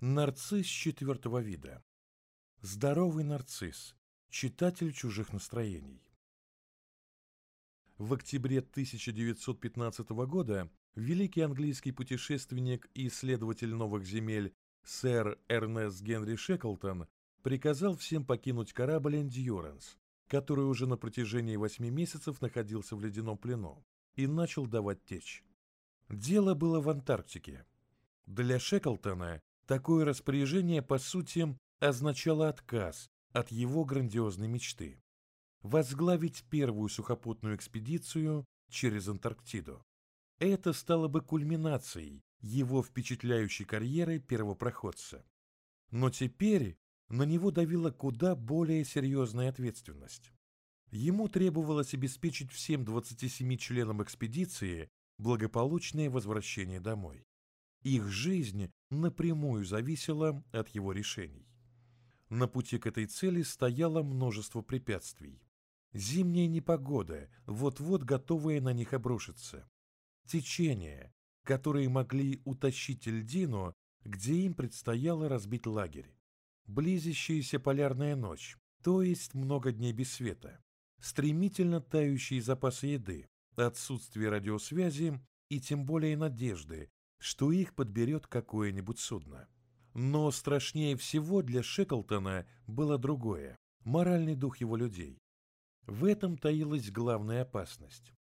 Нарцисс четвертого вида. Здоровый нарцисс, читатель чужих настроений. В октябре 1915 года великий английский путешественник и исследователь новых земель сэр Эрнест Генри Шеклтон приказал всем покинуть корабль «Эндьюранс», который уже на протяжении 8 месяцев находился в ледяном плену, и начал давать течь. Дело было в Антарктике. Для Шеклтона такое распоряжение, по сути, означало отказ от его грандиозной мечты – возглавить первую сухопутную экспедицию через Антарктиду. Это стало бы кульминацией его впечатляющей карьеры первопроходца. Но теперь на него давила куда более серьезная ответственность. Ему требовалось обеспечить всем 27 членам экспедиции благополучное возвращение домой. Их жизнь напрямую зависела от его решений. На пути к этой цели стояло множество препятствий. Зимняя непогода, вот-вот готовая на них обрушиться. Течения, которые могли утащить льдину, где им предстояло разбить лагерь. Близящаяся полярная ночь, то есть много дней без света. Стремительно тающие запасы еды, отсутствие радиосвязи и тем более надежды, что их подберет какое-нибудь судно. Но страшнее всего для Шеклтона было другое – моральный дух его людей. В этом таилась главная опасность.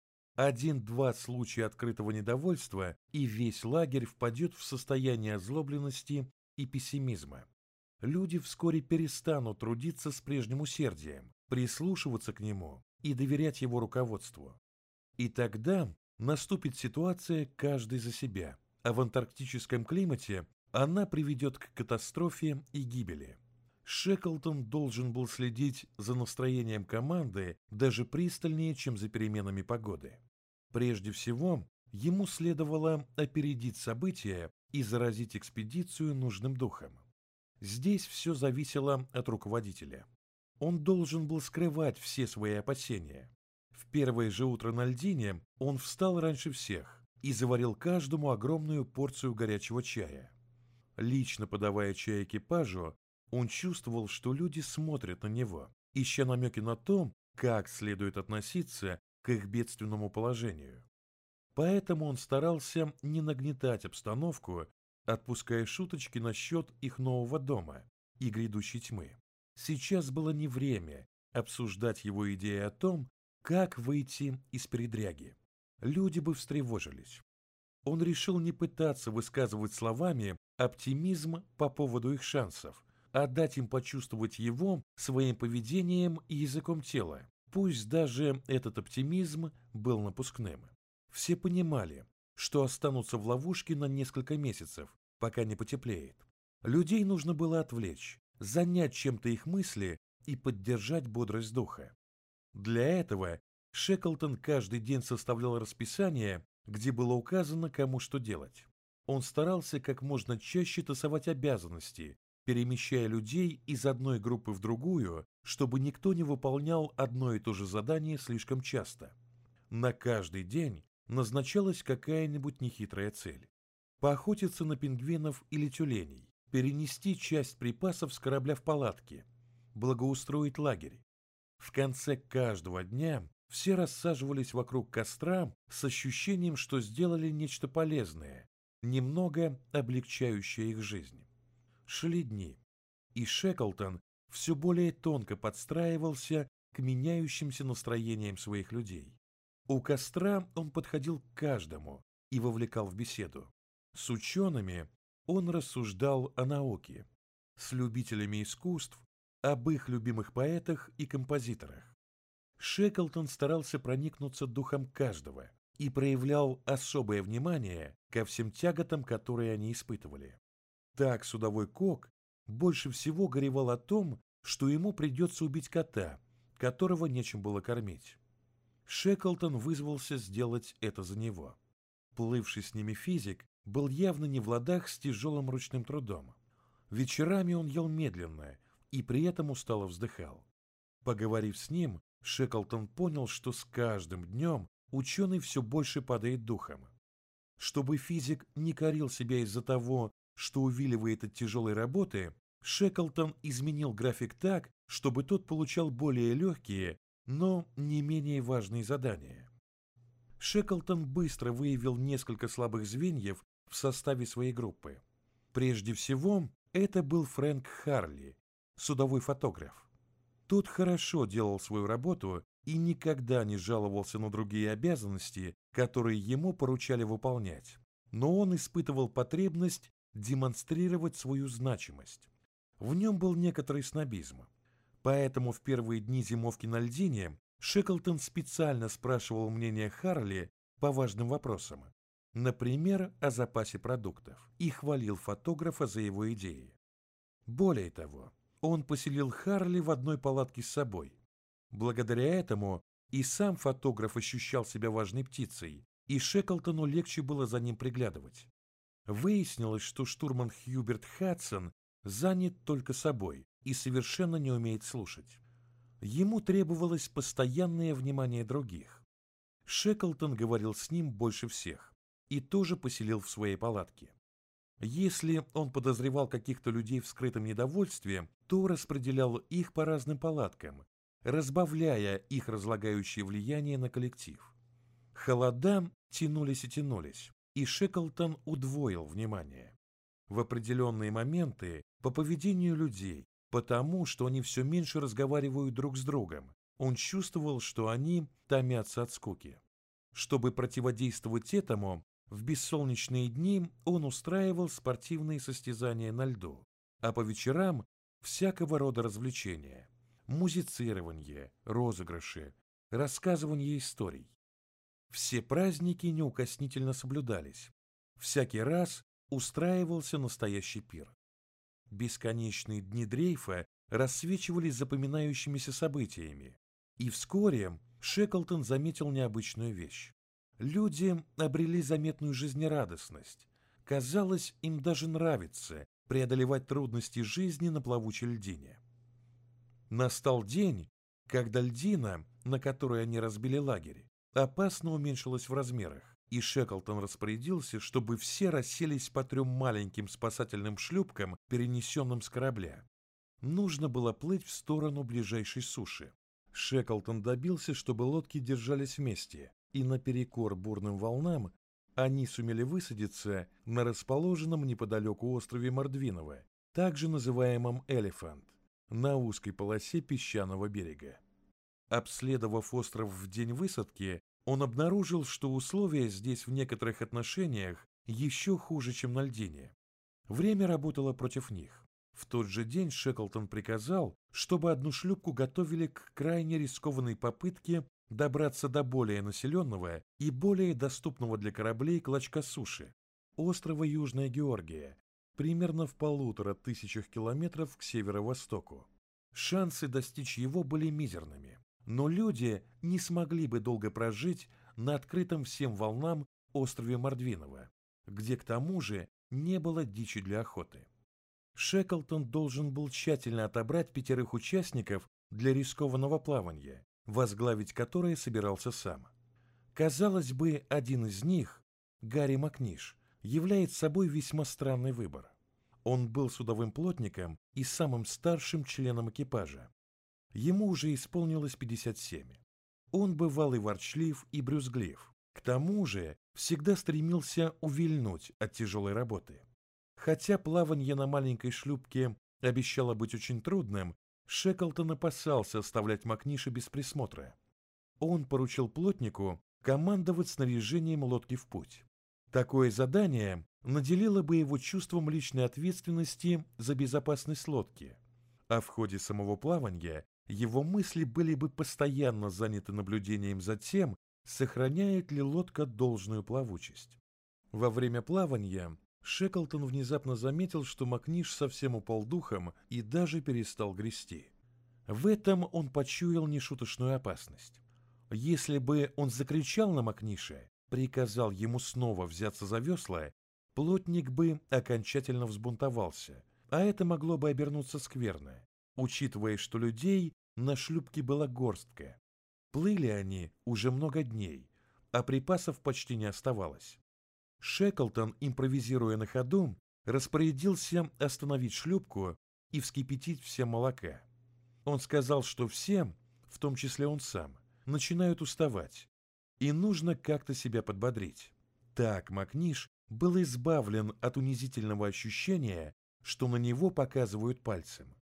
1-2 случая открытого недовольства, и весь лагерь впадет в состояние озлобленности и пессимизма. Люди вскоре перестанут трудиться с прежним усердием, прислушиваться к нему и доверять его руководству. И тогда наступит ситуация «каждый за себя», а в антарктическом климате она приведет к катастрофе и гибели. Шеклтон должен был следить за настроением команды даже пристальнее, чем за переменами погоды. Прежде всего, ему следовало опередить события и заразить экспедицию нужным духом. Здесь все зависело от руководителя. Он должен был скрывать все свои опасения. В первое же утро на льдине он встал раньше всех и заварил каждому огромную порцию горячего чая. Лично подавая чай экипажу, он чувствовал, что люди смотрят на него, ища намеки на то, как следует относиться к их бедственному положению. Поэтому он старался не нагнетать обстановку, отпуская шуточки насчет их нового дома и грядущей тьмы. Сейчас было не время обсуждать его идеи о том, как выйти из передряги. Люди бы встревожились. Он решил не пытаться высказывать словами оптимизм по поводу их шансов, а дать им почувствовать его своим поведением и языком тела, пусть даже этот оптимизм был напускным. Все понимали, что останутся в ловушке на несколько месяцев, пока не потеплеет. Людей нужно было отвлечь, занять чем-то их мысли и поддержать бодрость духа. Для этого Шеклтон каждый день составлял расписание, где было указано, кому что делать. Он старался как можно чаще тасовать обязанности, перемещая людей из одной группы в другую, чтобы никто не выполнял одно и то же задание слишком часто. На каждый день назначалась какая-нибудь нехитрая цель. Поохотиться на пингвинов или тюленей, перенести часть припасов с корабля в палатки, благоустроить лагерь. В конце каждого дня все рассаживались вокруг костра с ощущением, что сделали нечто полезное, немного облегчающее их жизнь. Шли дни, и Шеклтон все более тонко подстраивался к меняющимся настроениям своих людей. У костра он подходил к каждому и вовлекал в беседу. С учеными он рассуждал о науке, с любителями искусств об их любимых поэтах и композиторах. Шеклтон старался проникнуться духом каждого и проявлял особое внимание ко всем тяготам, которые они испытывали. Так судовой Кок больше всего горевал о том, что ему придется убить кота, которого нечем было кормить. Шеклтон вызвался сделать это за него. Плывший с ними физик был явно не в ладах с тяжелым ручным трудом. Вечерами он ел медленно и при этом устало вздыхал. Поговорив с ним, Шеклтон понял, что с каждым днем ученый все больше падает духом. Чтобы физик не корил себя из-за того, что увиливает от тяжелой работы, Шеклтон изменил график так, чтобы тот получал более легкие, но не менее важные задания. Шеклтон быстро выявил несколько слабых звеньев в составе своей группы. Прежде всего, это был Фрэнк Харли, судовой фотограф. Тот хорошо делал свою работу и никогда не жаловался на другие обязанности, которые ему поручали выполнять. Но он испытывал потребность демонстрировать свою значимость. В нем был некоторый снобизм. Поэтому в первые дни зимовки на льдине Шеклтон специально спрашивал мнение Харли по важным вопросам, например, о запасе продуктов, и хвалил фотографа за его идеи. Более того, он поселил Харли в одной палатке с собой. Благодаря этому и сам фотограф ощущал себя важной птицей, и Шеклтону легче было за ним приглядывать. Выяснилось, что штурман Хьюберт Хадсон занят только собой и совершенно не умеет слушать. Ему требовалось постоянное внимание других. Шеклтон говорил с ним больше всех и тоже поселил в своей палатке. Если он подозревал каких-то людей в скрытом недовольстве, то распределял их по разным палаткам, разбавляя их разлагающее влияние на коллектив. Холода тянулись и тянулись, и Шеклтон удвоил внимание. В определенные моменты по поведению людей, потому что они все меньше разговаривают друг с другом, он чувствовал, что они томятся от скуки. Чтобы противодействовать этому, в бессолнечные дни он устраивал спортивные состязания на льду, а по вечерам всякого рода развлечения, музицирование, розыгрыши, рассказывание историй. Все праздники неукоснительно соблюдались. Всякий раз устраивался настоящий пир. Бесконечные дни дрейфа рассвечивались запоминающимися событиями, и вскоре Шеклтон заметил необычную вещь. Люди обрели заметную жизнерадостность. Казалось, им даже нравится преодолевать трудности жизни на плавучей льдине. Настал день, когда льдина, на которой они разбили лагерь, опасно уменьшилась в размерах, и Шеклтон распорядился, чтобы все расселись по 3 маленьким спасательным шлюпкам, перенесенным с корабля. Нужно было плыть в сторону ближайшей суши. Шеклтон добился, чтобы лодки держались вместе, и наперекор бурным волнам они сумели высадиться на расположенном неподалеку острове Мордвиново, также называемом Элефант, на узкой полосе песчаного берега. Обследовав остров в день высадки, он обнаружил, что условия здесь в некоторых отношениях еще хуже, чем на льдине. Время работало против них. В тот же день Шеклтон приказал, чтобы одну шлюпку готовили к крайне рискованной попытке добраться до более населенного и более доступного для кораблей клочка суши, острова Южная Георгия, примерно в 1500 километров к северо-востоку. Шансы достичь его были мизерными, но люди не смогли бы долго прожить на открытом всем волнам острове Мордвиново, где к тому же не было дичи для охоты. Шеклтон должен был тщательно отобрать 5 участников для рискованного плавания, возглавить которое собирался сам. Казалось бы, один из них, Гарри Макниш, является собой весьма странный выбор. Он был судовым плотником и самым старшим членом экипажа. Ему уже исполнилось 57. Он бывал и ворчлив, и брюзглив. К тому же всегда стремился увильнуть от тяжелой работы. Хотя плавание на маленькой шлюпке обещало быть очень трудным, Шеклтон опасался оставлять Макниша без присмотра. Он поручил плотнику командовать снаряжением лодки в путь. Такое задание наделило бы его чувством личной ответственности за безопасность лодки, а в ходе самого плавания его мысли были бы постоянно заняты наблюдением за тем, сохраняет ли лодка должную плавучесть. Во время плавания Шеклтон внезапно заметил, что Макниш совсем упал духом и даже перестал грести. В этом он почуял нешуточную опасность. Если бы он закричал на Макниша, приказал ему снова взяться за весла, плотник бы окончательно взбунтовался, а это могло бы обернуться скверно, учитывая, что людей на шлюпке была горстка. Плыли они уже много дней, а припасов почти не оставалось. Шеклтон, импровизируя на ходу, распорядился остановить шлюпку и вскипятить всем молока. Он сказал, что всем, в том числе он сам, начинают уставать, и нужно как-то себя подбодрить. Так Макниш был избавлен от унизительного ощущения, что на него показывают пальцем.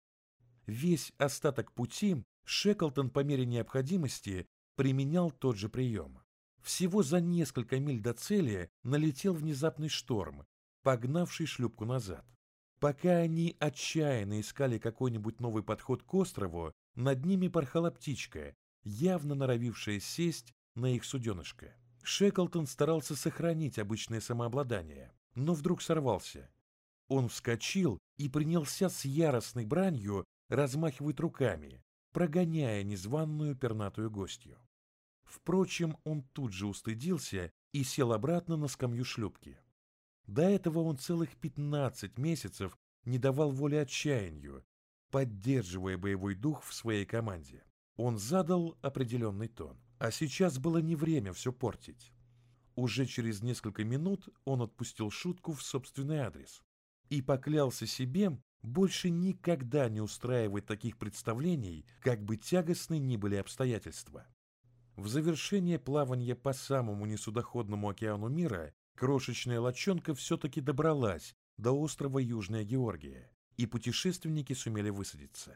Весь остаток пути Шеклтон по мере необходимости применял тот же прием. Всего за несколько миль до цели налетел внезапный шторм, погнавший шлюпку назад. Пока они отчаянно искали какой-нибудь новый подход к острову, над ними порхала птичка, явно норовившая сесть на их суденышко. Шеклтон старался сохранить обычное самообладание, но вдруг сорвался. Он вскочил и принялся с яростной бранью размахивать руками, прогоняя незваную пернатую гостью. Впрочем, он тут же устыдился и сел обратно на скамью шлюпки. До этого он целых 15 месяцев не давал воли отчаянию, поддерживая боевой дух в своей команде. Он задал определенный тон, а сейчас было не время все портить. Уже через несколько минут он отпустил шутку в собственный адрес и поклялся себе больше никогда не устраивать таких представлений, как бы тягостны ни были обстоятельства. В завершение плавания по самому несудоходному океану мира крошечная лодчонка все-таки добралась до острова Южная Георгия, и путешественники сумели высадиться.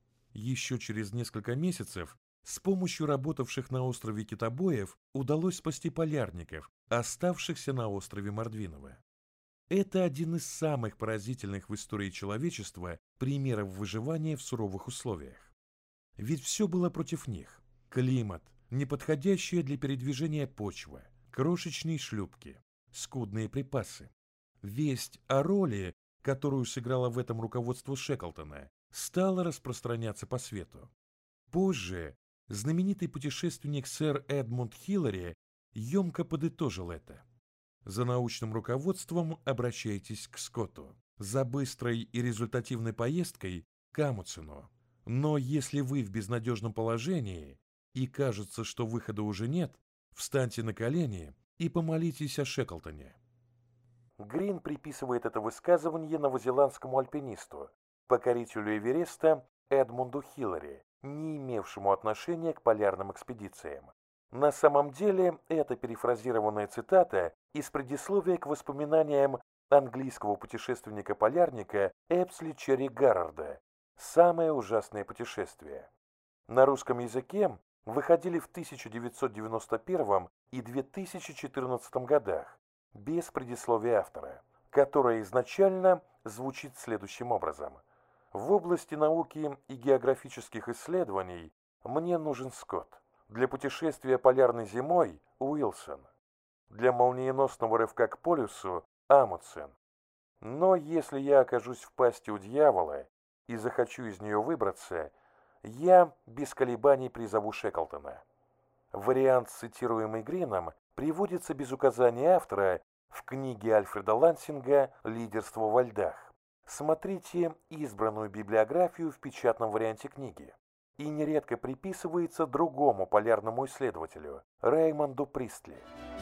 Еще через несколько месяцев с помощью работавших на острове китобоев удалось спасти полярников, оставшихся на острове Мордвиново. Это один из самых поразительных в истории человечества примеров выживания в суровых условиях. Ведь все было против них. Климат, неподходящая для передвижения почва, крошечные шлюпки, скудные припасы. Весть о роли, которую сыграло в этом руководство Шеклтона, стала распространяться по свету. Позже знаменитый путешественник сэр Эдмунд Хиллари емко подытожил это. За научным руководством обращайтесь к Скотту, за быстрой и результативной поездкой к Амундсену. Но если вы в безнадежном положении и кажется, что выхода уже нет, встаньте на колени и помолитесь о Шеклтоне. Грин приписывает это высказывание новозеландскому альпинисту, покорителю Эвереста Эдмунду Хиллари, не имевшему отношения к полярным экспедициям. На самом деле, это перефразированная цитата из предисловия к воспоминаниям английского путешественника-полярника Эпсли Черри Гаррарда «Самое ужасное путешествие». На русском языке выходили в 1991 и 2014 годах, без предисловия автора, которое изначально звучит следующим образом. В области науки и географических исследований мне нужен Скотт. Для путешествия полярной зимой – Уилсон. Для молниеносного рывка к полюсу – Амундсен. Но если я окажусь в пасти у дьявола и захочу из нее выбраться, я без колебаний призову Шеклтона. Вариант, цитируемый Грином, приводится без указания автора в книге Альфреда Лансинга «Лидерство во льдах». Смотрите избранную библиографию в печатном варианте книги. И нередко приписывается другому полярному исследователю – Реймонду Пристли.